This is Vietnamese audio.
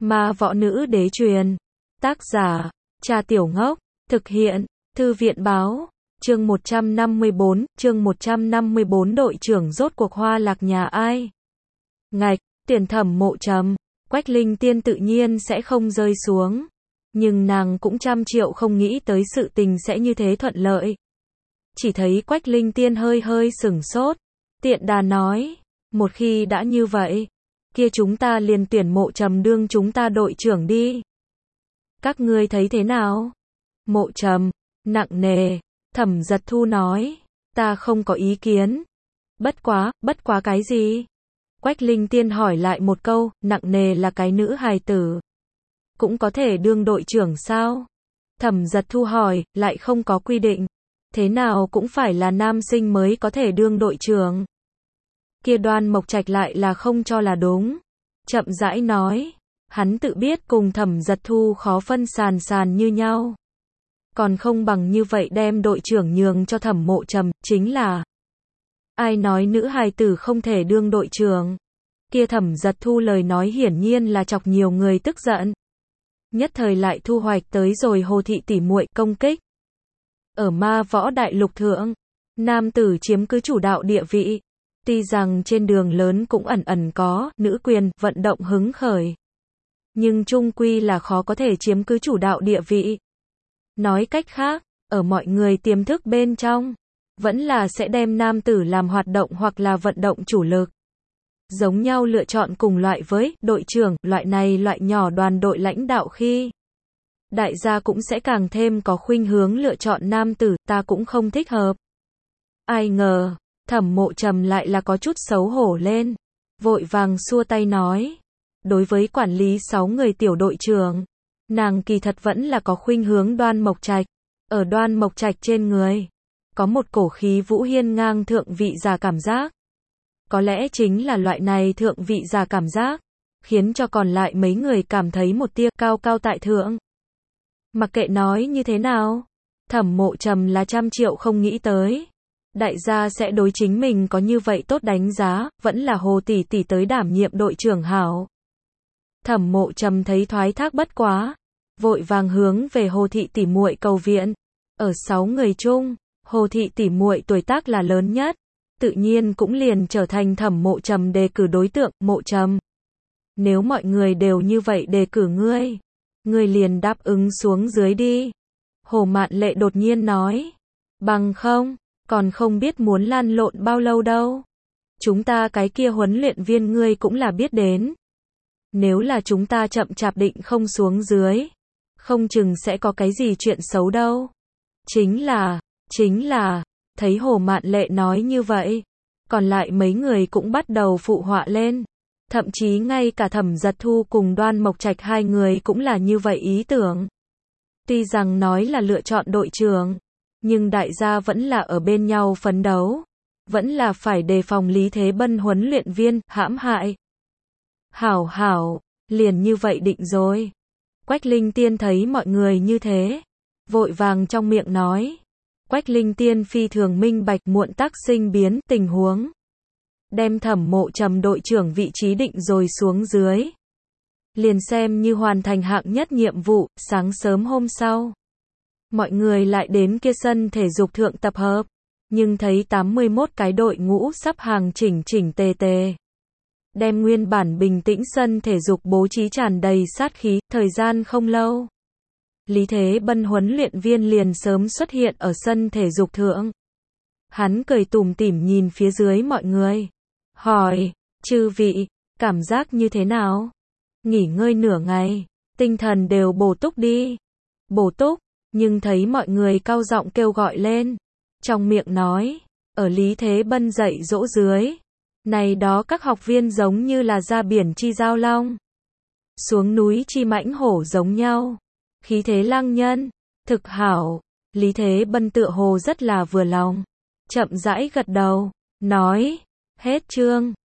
Ma võ nữ đế truyền. Tác giả, Trà Tiểu Ngốc. Thực hiện, Thư viện báo. Chương 154, đội trưởng rốt cuộc hoa lạc nhà ai? Ngạch, Tiền Thẩm Mộ Trầm. Quách Linh Tiên tự nhiên sẽ không rơi xuống. Nhưng nàng cũng trăm triệu không nghĩ tới sự tình sẽ như thế thuận lợi. Chỉ thấy Quách Linh Tiên hơi hơi sửng sốt. Tiện đà nói, một khi đã như vậy, kia chúng ta liền tuyển Mộ Trầm đương chúng ta đội trưởng đi. Các ngươi thấy thế nào? Mộ Trầm, nặng nề. Thẩm Giật Thu nói, ta không có ý kiến. Bất quá cái gì? Quách Linh Tiên hỏi lại một câu, nặng nề là cái nữ hài tử. Cũng có thể đương đội trưởng sao? Thẩm Giật Thu hỏi, lại không có quy định. Thế nào cũng phải là nam sinh mới có thể đương đội trưởng. Kia Đoan Mộc Trạch lại là không cho là đúng. Chậm rãi nói, hắn tự biết cùng Thẩm Giật Thu khó phân sàn như nhau. Còn không bằng như vậy đem đội trưởng nhường cho Thẩm Mộ Trầm, chính là ai nói nữ hài tử không thể đương đội trưởng. Kia Thẩm Giật Thu lời nói hiển nhiên là chọc nhiều người tức giận. Nhất thời lại thu hoạch tới rồi Hồ thị tỷ muội công kích. Ở Ma Võ Đại Lục thượng, nam tử chiếm cứ chủ đạo địa vị. Tuy rằng trên đường lớn cũng ẩn có nữ quyền vận động hứng khởi, nhưng chung quy là khó có thể chiếm cứ chủ đạo địa vị. Nói cách khác, ở mọi người tiềm thức bên trong, vẫn là sẽ đem nam tử làm hoạt động hoặc là vận động chủ lực. Giống nhau lựa chọn cùng loại với đội trưởng, loại nhỏ đoàn đội lãnh đạo khi. Đại gia cũng sẽ càng thêm có khuynh hướng lựa chọn nam tử, ta cũng không thích hợp. Ai ngờ, Thẩm Mộ Trầm lại là có chút xấu hổ lên. Vội vàng xua tay nói. Đối với quản lý 6 người tiểu đội trưởng, nàng kỳ thật vẫn là có khuynh hướng Đoan Mộc Trạch. Ở Đoan Mộc Trạch trên người, có một cổ khí vũ hiên ngang thượng vị giả cảm giác. Có lẽ chính là loại này thượng vị giả cảm giác, khiến cho còn lại mấy người cảm thấy một tia cao cao tại thượng. Mặc kệ nói như thế nào, Thẩm Mộ Trầm là trăm triệu không nghĩ tới. Đại gia sẽ đối chính mình có như vậy tốt đánh giá, vẫn là Hồ tỷ tỷ tới đảm nhiệm đội trưởng hảo. Thẩm Mộ Trầm thấy thoái thác bất quá, vội vàng hướng về Hồ thị tỷ muội cầu viện. Ở 6 người chung, Hồ thị tỷ muội tuổi tác là lớn nhất, tự nhiên cũng liền trở thành Thẩm Mộ Trầm đề cử đối tượng. Mộ Trầm, nếu mọi người đều như vậy đề cử ngươi liền đáp ứng xuống dưới đi. Hồ Mạn Lệ đột nhiên nói, bằng không, còn không biết muốn lăn lộn bao lâu đâu. Chúng ta cái kia huấn luyện viên ngươi cũng là biết đến. Nếu là chúng ta chậm chạp định không xuống dưới, không chừng sẽ có cái gì chuyện xấu đâu. Chính là, thấy Hồ Mạn Lệ nói như vậy, còn lại mấy người cũng bắt đầu phụ họa lên. Thậm chí ngay cả Thẩm Giật Thu cùng Đoan Mộc Trạch hai người cũng là như vậy ý tưởng. Tuy rằng nói là lựa chọn đội trưởng, nhưng đại gia vẫn là ở bên nhau phấn đấu. Vẫn là phải đề phòng Lý Thế Bân huấn luyện viên hãm hại. Hảo, liền như vậy định rồi. Quách Linh Tiên thấy mọi người như thế, vội vàng trong miệng nói. Quách Linh Tiên phi thường minh bạch muộn tắc sinh biến tình huống. Đem Thẩm Mộ Trầm đội trưởng vị trí định rồi xuống dưới. Liền xem như hoàn thành hạng nhất nhiệm vụ. Sáng sớm hôm sau, mọi người lại đến kia sân thể dục thượng tập hợp. Nhưng thấy 81 cái đội ngũ sắp hàng chỉnh tề. Đem nguyên bản bình tĩnh sân thể dục bố trí tràn đầy sát khí. Thời gian không lâu, Lý Thế Bân huấn luyện viên liền sớm xuất hiện ở sân thể dục thượng. Hắn cười tủm tỉm nhìn phía dưới mọi người, hỏi, chư vị, cảm giác như thế nào? Nghỉ ngơi nửa ngày, tinh thần đều bổ túc đi. Bổ túc, nhưng thấy mọi người cao giọng kêu gọi lên. Trong miệng nói, ở Lý Thế Bân dạy dỗ dưới. Này đó các học viên giống như là ra biển chi giao long. Xuống núi chi mãnh hổ giống nhau. Khí thế lăng nhân, thực hảo. Lý Thế Bân tựa hồ rất là vừa lòng. Chậm rãi gật đầu, nói, hết chương.